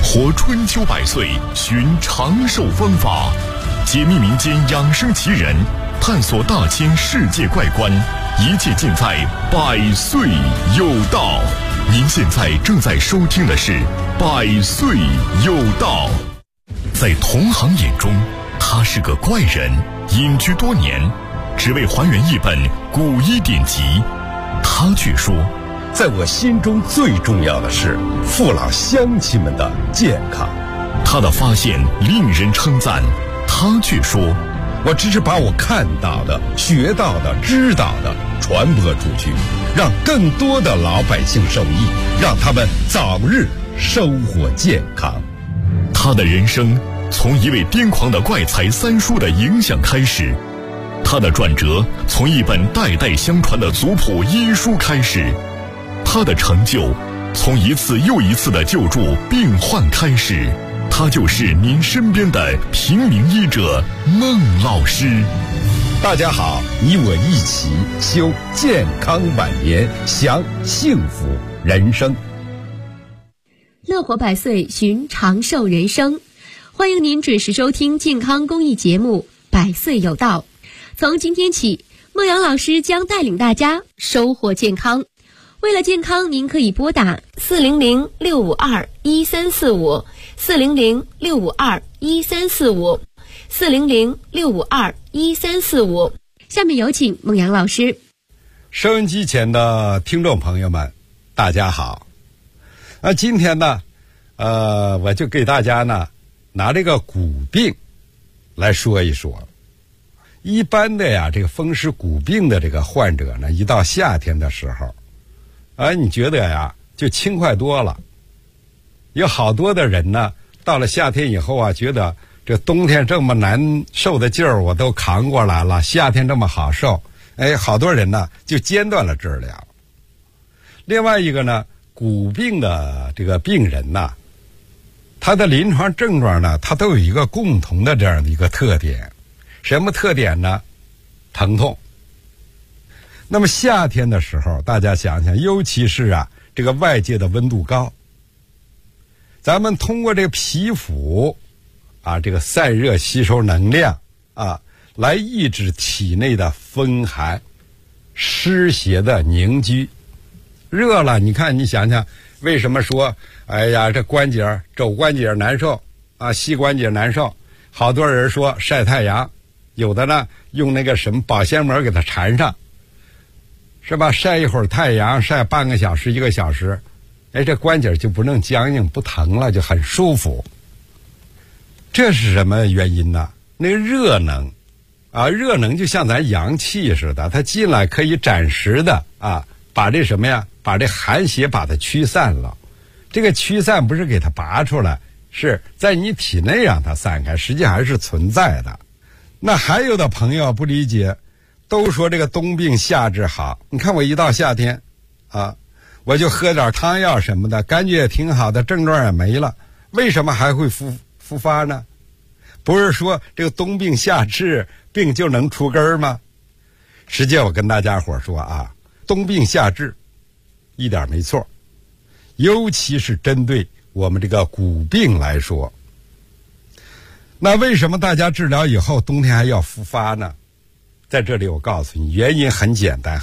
活春秋百岁，寻长寿方法，解密民间养生奇人，探索大千世界怪观，一切尽在百岁有道。您现在正在收听的是百岁有道。在同行眼中，他是个怪人，隐居多年，只为还原一本古医典籍。他却说， 在我心中最重要的是父老乡亲们的健康。 他的发现令人称赞，他却说， 我只是把我看到的、学到的、知道的传播出去，让更多的老百姓受益，让他们早日收获健康。 他的人生从一位癫狂的怪才三叔的影响开始，他的转折从一本代代相传的族谱医书开始，他的成就从一次又一次的救助病患开始。他就是您身边的平民医者孟老师。 大家好，你我一起修健康晚年，享幸福人生。 乐活百岁，寻长寿人生。欢迎您准时收听健康公益节目百岁有道。从今天起，孟阳老师将带领大家收获健康。为了健康，您可以拨打400-652-1345 400-652-1345 400-652-1345。下面有请孟阳老师。 收音机前的听众朋友们，大家好。今天呢，我就给大家呢拿这个骨病来说一说。一般的呀，这个风湿骨病的这个患者呢，一到夏天的时候，你觉得呀就轻快多了。有好多的人呢，到了夏天以后啊，觉得这冬天这么难受的劲儿我都扛过来了，夏天这么好受，好多人呢就间断了治疗。另外一个呢，骨病的这个病人呢，他的临床症状呢，他都有一个共同的这样的一个特点。什么特点呢？疼痛。那么夏天的时候，大家想想，尤其是这个外界的温度高，咱们通过这个皮肤这个散热吸收能量来抑制体内的风寒湿邪的凝聚。热了，你看，你想想，为什么说这关节肘关节难受膝关节难受？好多人说晒太阳，有的呢用那个什么保鲜膜给它缠上，是吧？晒一会儿太阳，晒半个小时1个小时，这关节就不能僵硬不疼了，就很舒服。这是什么原因呢？那个热能热能就像咱阳气似的，它进来可以暂时的把这什么呀，把这寒邪把它驱散了。这个驱散不是给它拔出来，是在你体内让它散开，实际还是存在的。那还有的朋友不理解，都说这个冬病夏治好。你看我一到夏天我就喝点汤药什么的，感觉也挺好的，症状也没了，为什么还会复发呢？不是说这个冬病夏治病就能出根吗？实际我跟大家伙说冬病夏治一点没错，尤其是针对我们这个骨病来说。那为什么大家治疗以后冬天还要复发呢？在这里我告诉你，原因很简单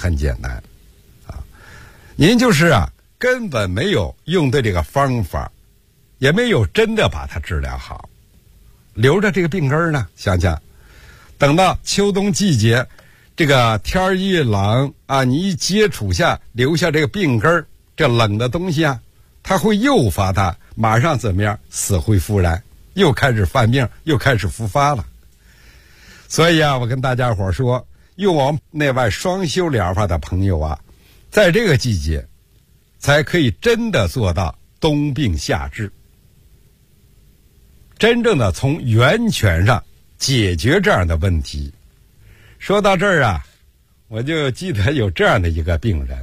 您就是根本没有用对这个方法，也没有真的把它治疗好，留着这个病根呢。想想等到秋冬季节，这个天一冷你一接触下留下这个病根，这冷的东西它会诱发它马上怎么样，死灰复燃，又开始犯病，又开始复发了。所以我跟大家伙说，用我们内外双修疗法的朋友在这个季节才可以真的做到冬病夏治，真正的从源泉上解决这样的问题。说到这儿我就记得有这样的一个病人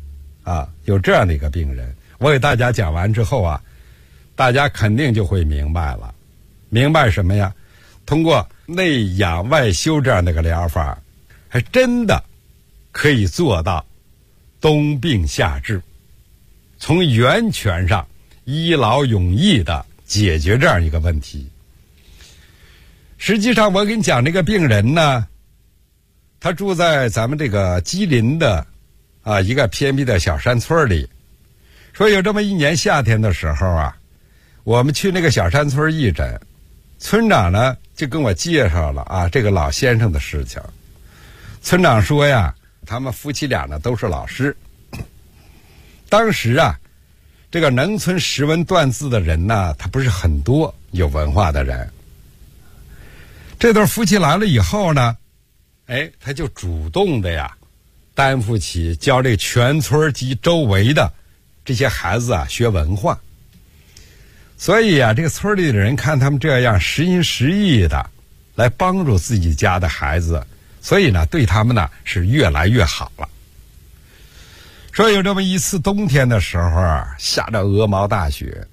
我给大家讲完之后大家肯定就会明白了。明白什么呀？通过内养外修这样的一个疗法，还真的可以做到冬病夏治，从源泉上一劳永逸的解决这样一个问题。实际上我给你讲这个病人呢，他住在咱们这个吉林的一个偏僻的小山村里。说有这么一年夏天的时候啊，我们去那个小山村义诊，村长呢就跟我介绍了这个老先生的事情。村长说呀，他们夫妻俩呢都是老师。当时这个农村识文断字的人呢，他不是很多，有文化的人。这对夫妻来了以后呢，他就主动的担负起教这全村及周围的这些孩子学文化。所以这个村里的人看他们这样实心实意的来帮助自己家的孩子，所以呢对他们呢是越来越好了。说有这么一次冬天的时候下着鹅毛大雪，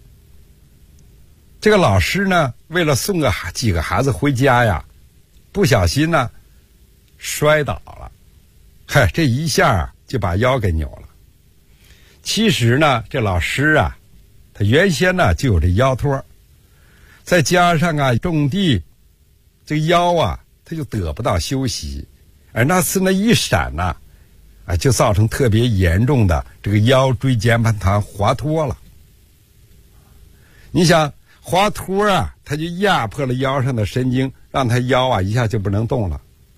这个老师呢为了送几个孩子回家不小心呢摔倒了，这一下就把腰给扭了。其实呢这老师他原先呢就有这腰托，再加上种地，这个腰他就得不到休息，而那次一闪就造成特别严重的这个腰椎间盘团滑脱了。你想滑脱他就压迫了腰上的神经，让他腰一下就不能动了。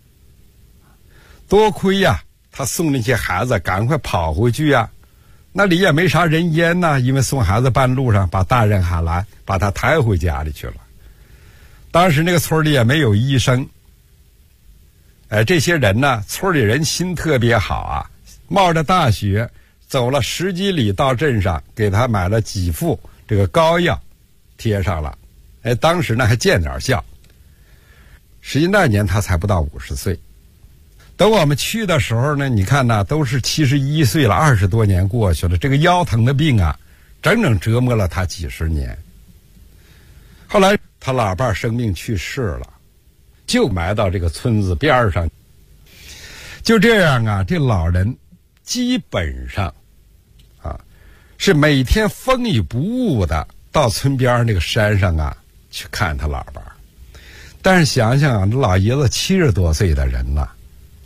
多亏他送那些孩子赶快跑回去那里也没啥人烟因为送孩子半路上把大人喊来，把他抬回家里去了。当时那个村里也没有医生，这些人呢，村里人心特别好冒着大雪走了10几里到镇上，给他买了几副这个膏药贴上了。当时呢还见点效。实际那年他才不到50岁。等我们去的时候呢，你看都是71岁了，20多年过去了，这个腰疼的病整整折磨了他几十年。后来他老伴儿生病去世了，就埋到这个村子边上。就这样这老人基本上是每天风雨不误的到村边那个山上去看他老伴儿。但是想想这老爷子70多岁的人了，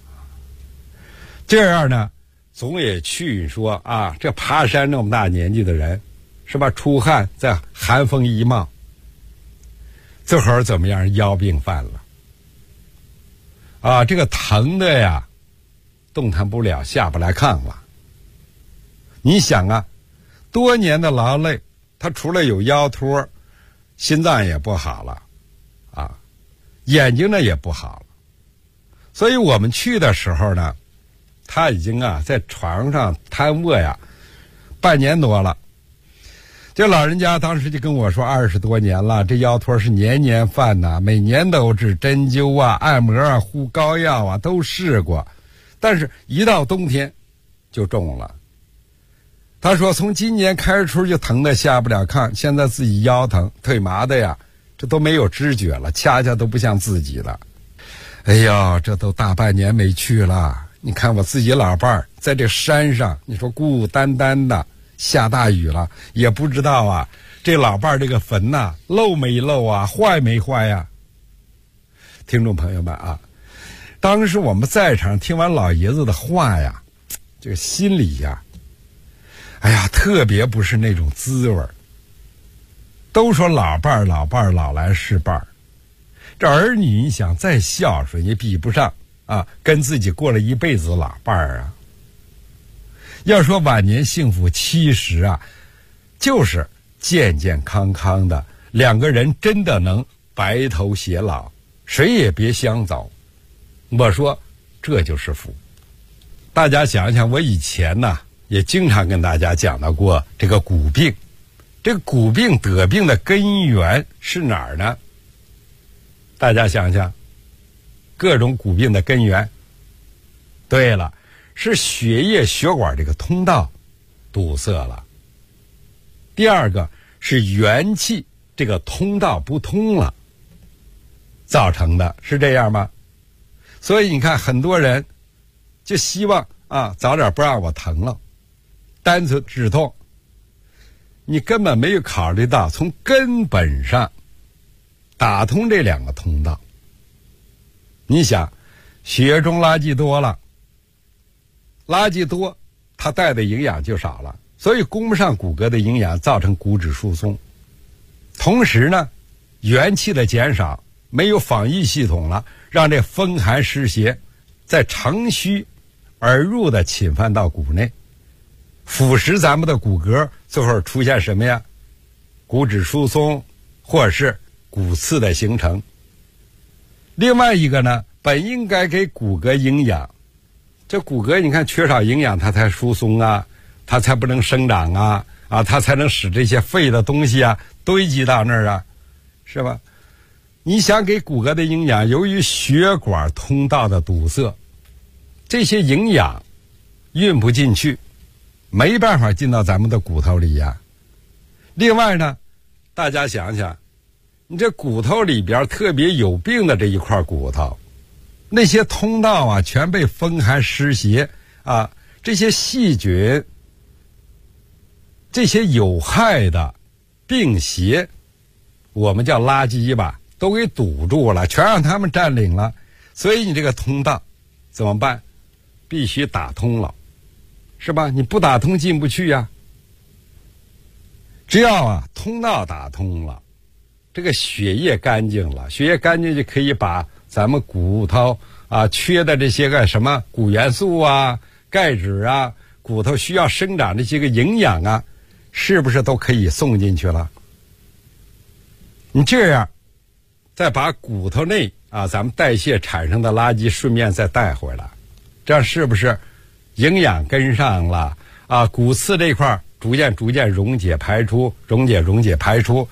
这样呢总也去说这爬山那么大年纪的人是吧，出汗在寒风一冒，这会儿怎么样，腰病犯了这个疼的动弹不了，下不来炕了。你想多年的劳累，他除了有腰托，心脏也不好了眼睛呢也不好了。所以我们去的时候呢，他已经在床上瘫卧半年多了。这老人家当时就跟我说，20多年了，这腰托是年年犯每年都治，针灸按摩敷膏药都试过，但是一到冬天就中了。他说从今年开春就疼得下不了炕，现在自己腰疼腿麻的这都没有知觉了，恰恰都不像自己的。哎呀，这都大半年没去了，你看我自己老伴儿在这山上，你说孤孤单单的，下大雨了，也不知道这老伴儿这个坟漏没漏坏没坏听众朋友们当时我们在场听完老爷子的话这个心里特别不是那种滋味。都说老伴儿老来是伴儿，这儿女你想再孝顺也比不上跟自己过了一辈子老伴儿要说晚年幸福，70就是健健康康的，两个人真的能白头偕老，谁也别相走。我说这就是福。大家想想，我以前也经常跟大家讲到过这个骨病。这个骨病得病的根源是哪儿呢？大家想想，各种骨病的根源，对了，是血液血管这个通道堵塞了。第二个是元气这个通道不通了造成的，是这样吗？所以你看很多人就希望早点不让我疼了，单纯止痛。 你根本没有考虑到从根本上打通这两个通道。你想，血液中垃圾多了，垃圾多，它带的营养就少了，所以供不上骨骼的营养，造成骨质疏松。同时呢，元气的减少，没有防御系统了，让这风寒湿邪在乘虚而入的侵犯到骨内，腐蚀咱们的骨骼，最后出现什么呀？骨质疏松或者是骨刺的形成。另外一个呢，本应该给骨骼营养，这骨骼你看缺少营养，它才疏松啊，它才不能生长啊，它才能使这些废的东西啊堆积到那儿啊，是吧？你想给骨骼的营养，由于血管通道的堵塞，这些营养运不进去，没办法进到咱们的骨头里呀。另外呢，大家想想，你这骨头里边特别有病的这一块骨头，那些通道啊全被风寒湿邪啊这些细菌、这些有害的病邪，我们叫垃圾吧，都给堵住了，全让他们占领了。所以你这个通道怎么办？必须打通了，是吧？你不打通进不去呀。只要通道打通了，这个血液干净了，血液干净就可以把咱们骨头缺的这些个什么骨元素啊、钙质啊，骨头需要生长这些个营养啊，是不是都可以送进去了？你这样再把骨头内咱们代谢产生的垃圾顺便再带回来，这样是不是营养跟上了骨刺这块逐渐溶解排出，溶解排出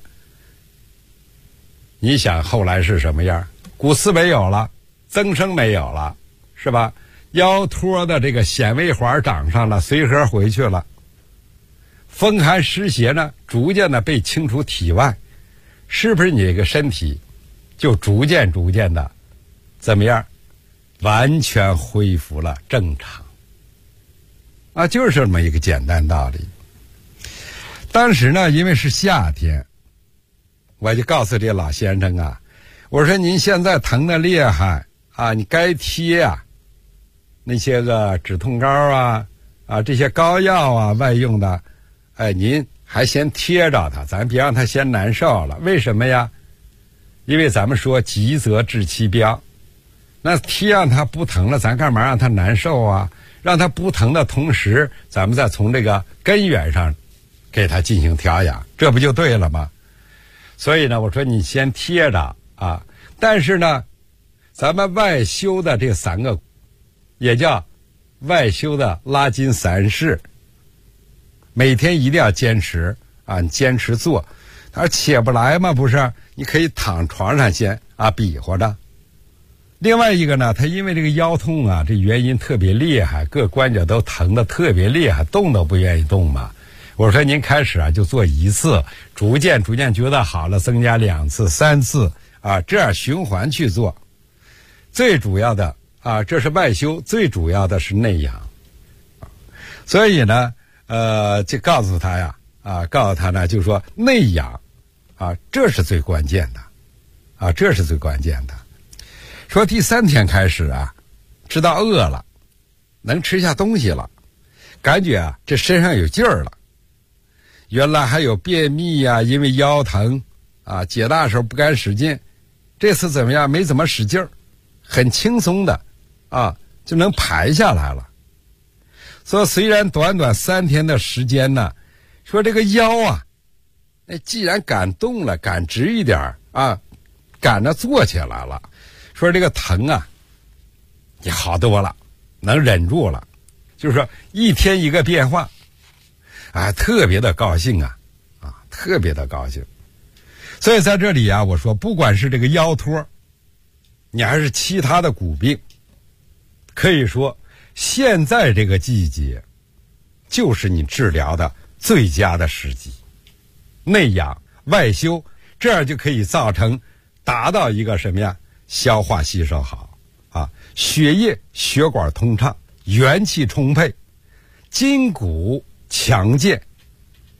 你想后来是什么样？骨刺没有了，增生没有了，是吧？腰托的这个显微环长上了，随和回去了。风寒湿邪呢，逐渐的被清除体外，是不是你这个身体就逐渐的怎么样？完全恢复了正常就是这么一个简单道理。当时呢，因为是夏天，我就告诉这老先生我说您现在疼得厉害你该贴那些个止痛膏这些膏药外用的，您还先贴着它，咱别让它先难受了。为什么呀？因为咱们说急则治其标，那贴让它不疼了，咱干嘛让它难受让它不疼的同时，咱们再从这个根源上给它进行调养，这不就对了吗？所以呢，我说你先贴着但是呢，咱们外修的这3个，也叫外修的拉筋3式，每天一定要坚持你坚持做。他说起不来吗？不是，你可以躺床上先比划着。另外一个呢，他因为这个腰痛这原因特别厉害，各关节都疼得特别厉害，动都不愿意动嘛。我说您开始就做1次，逐渐觉得好了，增加2次、3次这样循环去做。最主要的这是外修，最主要的是内养。所以呢，就告诉他呢，就说内养这是最关键的这是最关键的。说第3天开始知道饿了，能吃下东西了，感觉这身上有劲儿了。原来还有便秘因为腰疼解大时候不敢使劲，这次怎么样？没怎么使劲儿，很轻松的就能排下来了。所以虽然短3天的时间呢，说这个腰既然敢动了，敢直一点敢着坐起来了，说这个疼也好多了，能忍住了。就是说1天1个变化特别的高兴特别的高兴。所以在这里我说不管是这个腰托，你还是其他的骨病，可以说现在这个季节就是你治疗的最佳的时机。内养外修，这样就可以达到一个什么呀？消化吸收好血液血管通畅，元气充沛，筋骨强健，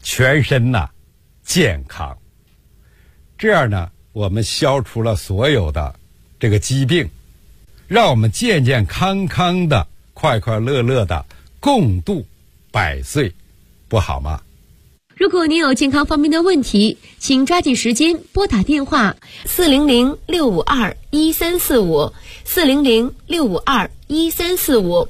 全身呐健康。这样呢，我们消除了所有的这个疾病，让我们健健康康的、快快乐乐的共度100岁，不好吗？ 如果您有健康方面的问题，请抓紧时间拨打电话400-652-1345 400-652-1345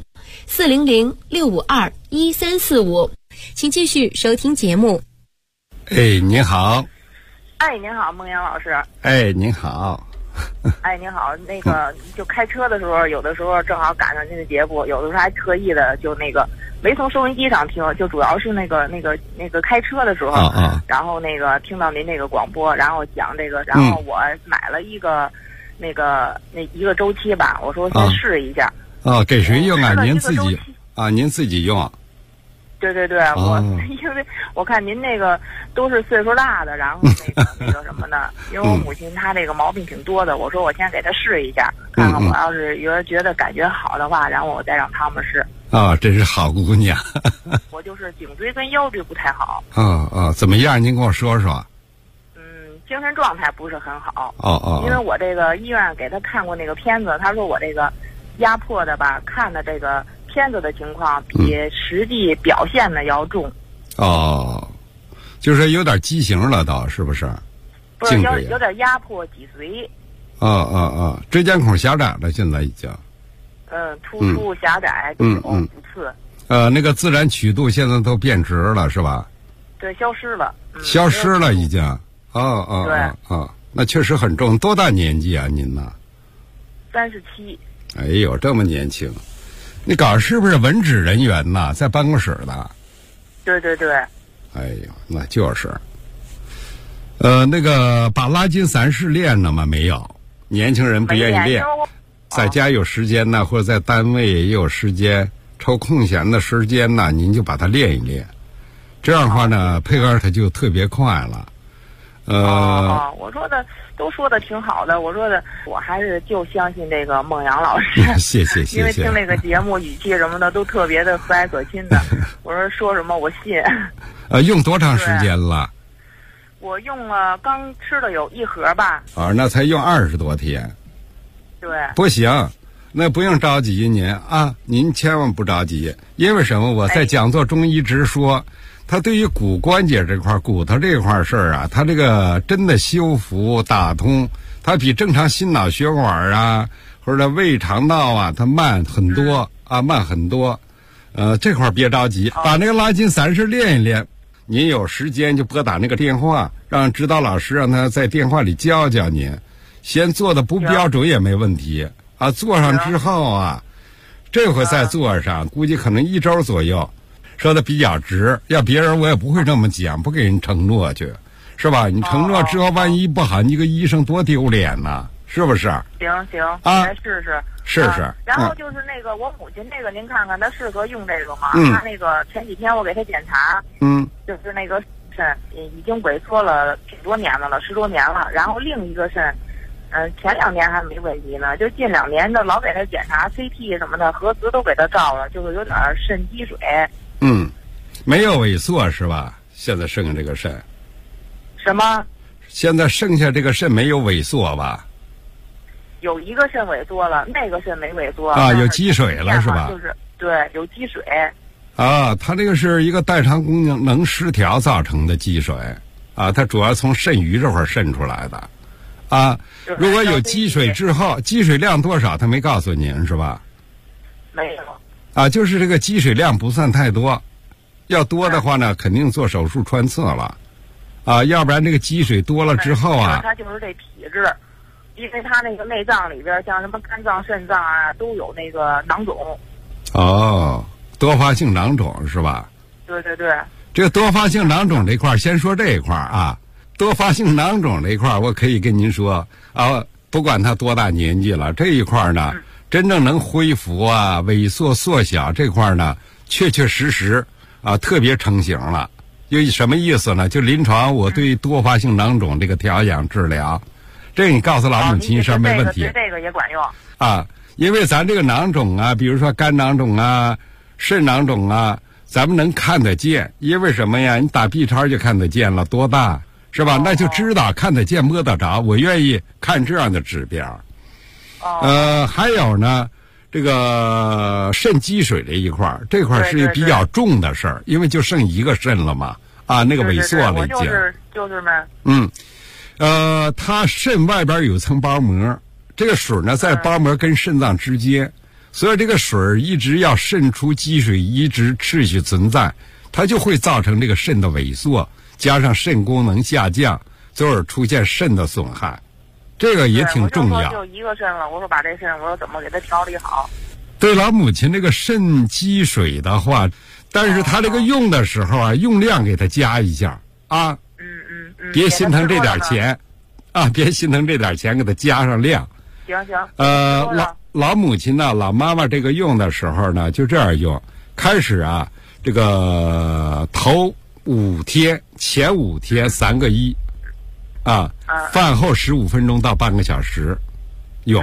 400-652-1345，请继续收听节目。 哎，您好。 哎，您好，孟阳老师。 哎，您好。 哎，您好，那个就开车的时候，有的时候正好赶上您的节目，有的时候还特意的就那个没从收音机上听，就主要是那个开车的时候，然后那个听到您那个广播，然后讲这个，然后我买了一个那一个周期吧，我说先试一下。 给谁用啊？您自己啊？您自己用？ 对，我因为我看您那个都是岁数大的，然后那个什么的，因为我母亲她这个毛病挺多的，我说我先给她试一下，看看我要是觉得感觉好的话，然后我再让他们试。真是好姑娘。 我就是颈椎跟腰椎不太好。 怎么样？您跟我说说。 精神状态不是很好。因为我这个医院给他看过那个片子，他说我这个压迫的吧，看的这个片子的情况比实际表现的要重。 就是有点畸形了，倒是不是？ 不是，有点压迫脊髓。 椎间孔狭窄了，现在已经。 突出狭窄，骨刺。 那个自然曲度现在都变直了，是吧？ 对，消失了。 消失了，已经。对。那确实很重。多大年纪啊，您呢 ？37。 哎呦，这么年轻。你搞是不是文职人员呐？在办公室的？ 对。 哎呦，那就是。那个把拉筋散式练了吗？没有，年轻人不愿意练。在家有时间呢，或者在单位也有时间，抽空闲的时间呢，您就把它练一练。这样的话呢，配合它就特别快了。 我说的都说的挺好的，我说的我还是就相信这个孟阳老师。 谢谢。 因为听那个节目语气什么的都特别的和蔼可亲的，我说什么我信。 用多长时间了？ 我用了刚吃了有1盒吧。 那才用20多天。 对。 不行，那不用着急您千万不着急，因为什么？我在讲座中一直说。它对于骨关节这块、骨头这块事儿啊，它这个真的修复打通，它比正常心脑血管啊或者胃肠道啊，它慢很多慢很多。这块别着急，把那个拉筋散式练一练。您有时间就拨打那个电话，让指导老师让他在电话里教教您。先做的不标准也没问题做上之后这回再做上，估计可能1周左右。说的比较直，要别人我也不会这么讲，不给人承诺去，是吧？你承诺之后万一不好，你个医生多丢脸呐，是不是？ 行，来试试。 试试。 然后就是那个我母亲那个，您看看她适合用这个吗？她那个前几天我给她检查，就是那个肾已经萎缩了挺多年的了，10多年了。然后另一个肾，前2年还没问题呢，就近2年的老给她检查 CT 什么的，核磁都给她照了，就是有点肾积水。 没有萎缩是吧？现在剩下这个肾。 什么？ 现在剩下这个肾没有萎缩吧？ 有一个肾萎缩了，那个肾没萎缩。 有积水了是吧？ 就是对，有积水。 它这个是一个代偿功能失调造成的积水它主要从肾盂这块渗出来的如果有积水之后，积水量多少他没告诉您是吧？ 没有。 就是这个积水量不算太多，要多的话呢，肯定做手术穿刺了，要不然这个积水多了之后它就是这体质，因为它那个内脏里边像什么肝脏、肾脏都有那个囊肿。 多发性囊肿是吧？ 对。 这个多发性囊肿这块，先说这一块多发性囊肿这一块，我可以跟您说不管他多大年纪了，这一块呢。真正能恢复萎缩缩小这块呢，确实特别成型了。又什么意思呢？就临床我对多发性囊肿这个调养治疗，这你告诉老母亲一声没问题。 这个也管用因为咱这个囊肿比如说肝囊肿肾囊肿咱们能看得见，因为什么呀？你打 B 超就看得见了，多大是吧？那就知道看得见摸得着，我愿意看这样的指标。还有呢，这个肾积水这一块，这块是比较重的事儿，因为就剩一个肾了嘛，那个萎缩了已经。 就是嘛。 它肾外边有层包膜，这个水呢在包膜跟肾脏之间，所以这个水一直要渗出积水，一直持续存在，它就会造成这个肾的萎缩，加上肾功能下降，最后出现肾的损害。这个也挺重要。 我就一个肾了，我说把这肾，我说怎么给它调理好？ 对老母亲这个肾积水的话，但是他这个用的时候用量给他加一下啊。别心疼这点钱，别心疼这点钱，给他加上量。 行。 老母亲呢，老妈妈这个用的时候呢，就这样用。开始这个头5天，前5天3个1。饭后15分钟到半个小时用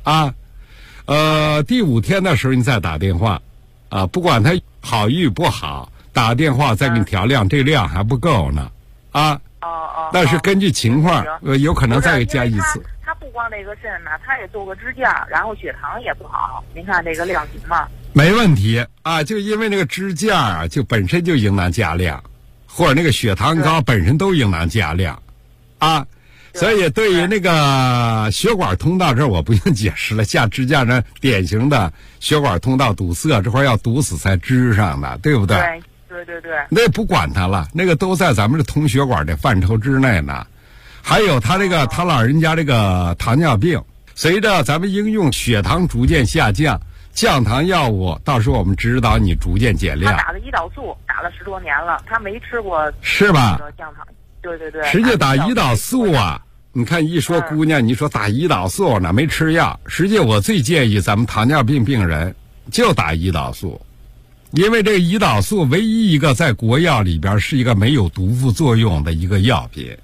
第5天的时候你再打电话不管它好与不好，打电话再给你调量，这量还不够呢但是根据情况有可能再加一次。 他不光这个肾呢，他也做个支架，然后血糖也不好，您看这个量行吗？ 没问题就因为那个支架就本身就应当加量，或者那个血糖高本身都应当加量所以对于那个血管通道这儿我不用解释了，下支架呢典型的血管通道堵塞，这块要堵死才支上的，对不对？ 对。 那不管它了，那个都在咱们这通血管的范畴之内呢。还有他老人家这个糖尿病，随着咱们应用血糖逐渐下降，降糖药物到时候我们指导你逐渐减量。 他打的胰岛素打了10多年了，他没吃过是吧？ 降糖。对。 实际打胰岛素你看一说姑娘，你说打胰岛素呢没吃药，实际我最建议咱们糖尿病病人就打胰岛素，因为这个胰岛素唯一一个在国药里边是一个没有毒副作用的一个药品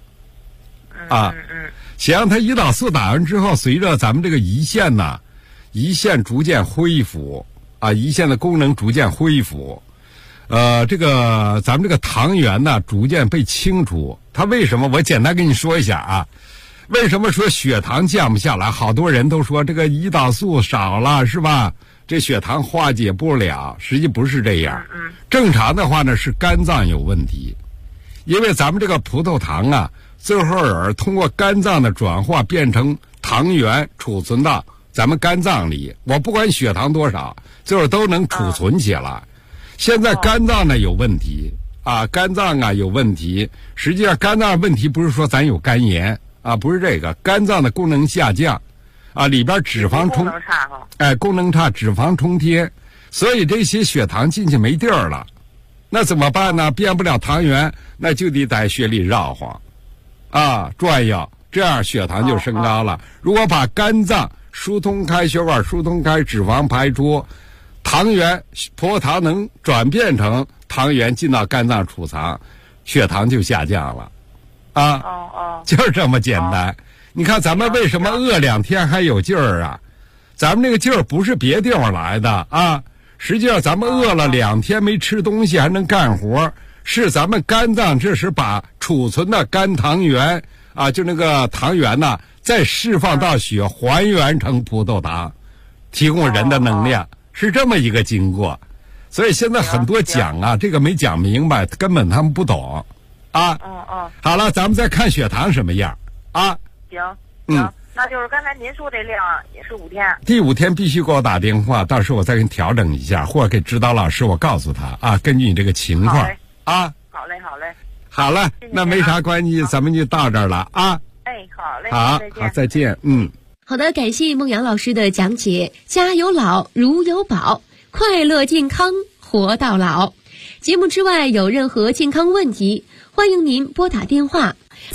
行，它胰岛素打完之后，随着咱们这个胰腺逐渐恢复胰腺的功能逐渐恢复这个咱们这个糖原呢逐渐被清除。它为什么？我简单跟你说一下为什么说血糖降不下来？好多人都说这个胰岛素少了是吧？这血糖化解不了，实际不是这样。正常的话呢是肝脏有问题，因为咱们这个葡萄糖最后通过肝脏的转化变成糖原，储存到咱们肝脏里。我不管血糖多少，最后都能储存起来。现在肝脏呢有问题肝脏有问题。实际上肝脏问题不是说咱有肝炎不是这个，肝脏的功能下降里边脂肪功能差功能差，脂肪冲天，所以这些血糖进去没地儿了。那怎么办呢？变不了糖原，那就得在血里绕晃转悠，这样血糖就升高了。如果把肝脏疏通开，血管疏通开，脂肪排出，糖原葡萄糖能转变成糖原进到肝脏储藏，血糖就下降了就是这么简单。你看咱们为什么饿2天还有劲儿咱们那个劲儿不是别地方来的实际上咱们饿了2天没吃东西还能干活，是咱们肝脏这时把储存的肝糖原就那个糖原再释放到血，还原成葡萄糖，提供人的能量，是这么一个经过。所以现在很多讲这个没讲明白，根本他们不懂好了，咱们再看血糖什么样行那就是刚才您说这量也是5天。 第5天必须给我打电话，到时候我再给你调整一下，或者给指导老师我告诉他根据你这个情况好嘞好了，那没啥关系，咱们就到这儿了好嘞， 好，再见。 好的，感谢孟阳老师的讲解。家有老如有宝，快乐健康活到老。节目之外有任何健康问题，欢迎您拨打电话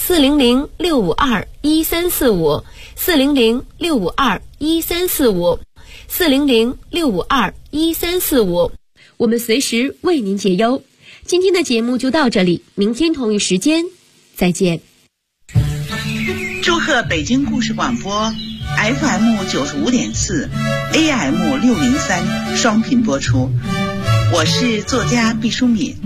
400-652-1345 400-652-1345 400-652-1345，我们随时为您解忧。今天的节目就到这里，明天同一时间再见。 祝贺北京故事广播 FM 95.4 AM 603双频播出。 我是作家毕淑敏。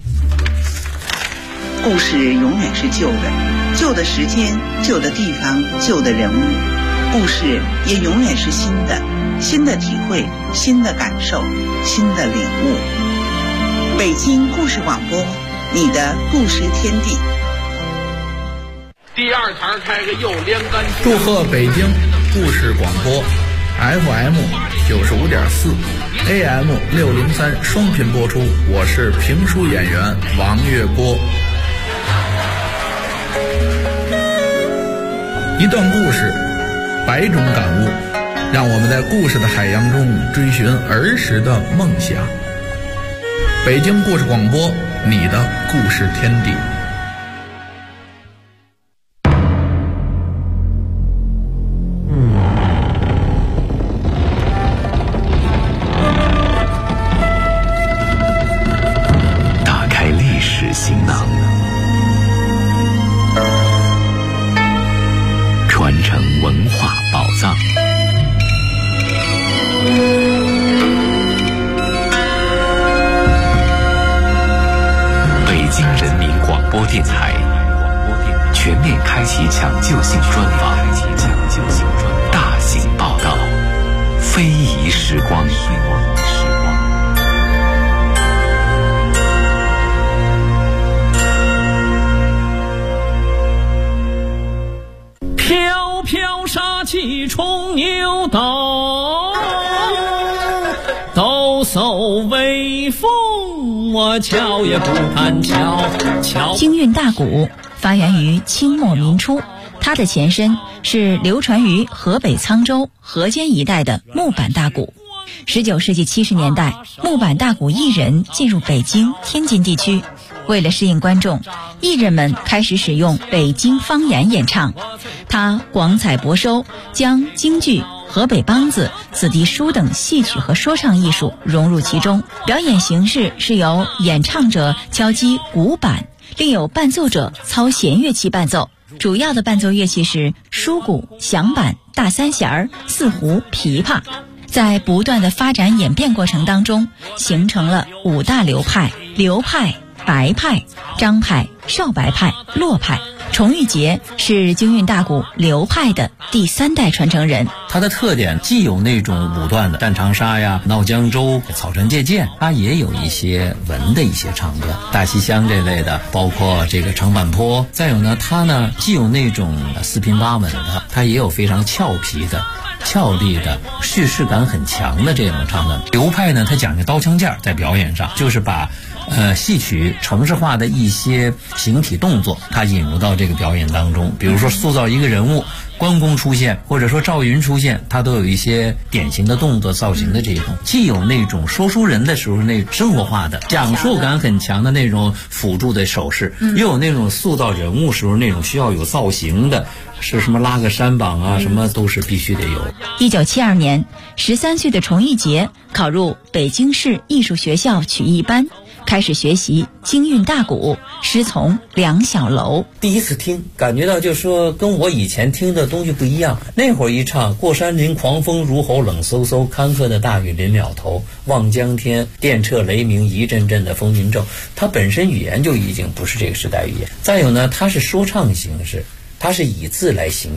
故事永远是旧的，旧的时间，旧的地方，旧的人物。故事也永远是新的，新的体会，新的感受，新的领悟。北京故事广播，你的故事天地。 第二台开个右连杆。 祝贺北京故事广播 FM 95.4 AM 603双频播出，我是评书演员王月波。一段故事，百种感悟，让我们在故事的海洋中追寻儿时的梦想。北京故事广播，你的故事天地。 打开历史行囊，传承文化宝藏。北京人民广播电台全面开启抢救性专访，大型报道，非遗时光。 飘飘杀气冲牛刀，抖擞威风，我瞧也不敢瞧。 京韵大鼓发源于清末民初，它的前身是流传于河北沧州、河间一带的木板大鼓。19世纪70年代，木板大鼓艺人进入北京、天津地区。为了适应观众，艺人们开始使用北京方言演唱。他广采博收，将京剧、河北梆子、子弟书等戏曲和说唱艺术融入其中。表演形式是由演唱者敲击鼓板，另有伴奏者操弦乐器伴奏。主要的伴奏乐器是书鼓、响板、大三弦、四胡、琵琶。在不断的发展演变过程当中，形成了5大流派：刘派、白派、张派、少白派、骆派。崇玉杰是京韵大鼓刘派的第3代传承人。 它的特点既有那种武断的战长沙呀、闹江州、草船借箭，它也有一些文的一些唱段，大西厢这类的，包括这个长坂坡。再有呢，它呢既有那种四平八稳的，它也有非常俏皮的、俏丽的、叙事感很强的这种唱段。刘派呢，它讲究刀枪剑，在表演上就是把戏曲程式化的一些形体动作，它引入到这个表演当中。比如说塑造一个人物，关公出现，或者说赵云出现，它都有一些典型的动作造型的这种，既有那种说书人的时候那生活化的讲述感很强的那种辅助的手势，又有那种塑造人物时候那种需要有造型的，是什么拉个山膀啊，什么都是必须得有。 1972年，13岁的崇玉杰考入北京市艺术学校曲艺班，开始学习京韵大鼓，师从梁小楼。 第一次听，感觉到就是说跟我以前听的东西不一样。那会儿一唱过山林狂风如吼，冷飕飕，坎坷的大雨临了头，望江天，电掣雷鸣，一阵阵的风云骤。它本身语言就已经不是这个时代语言。再有呢，它是说唱形式，它是以字来形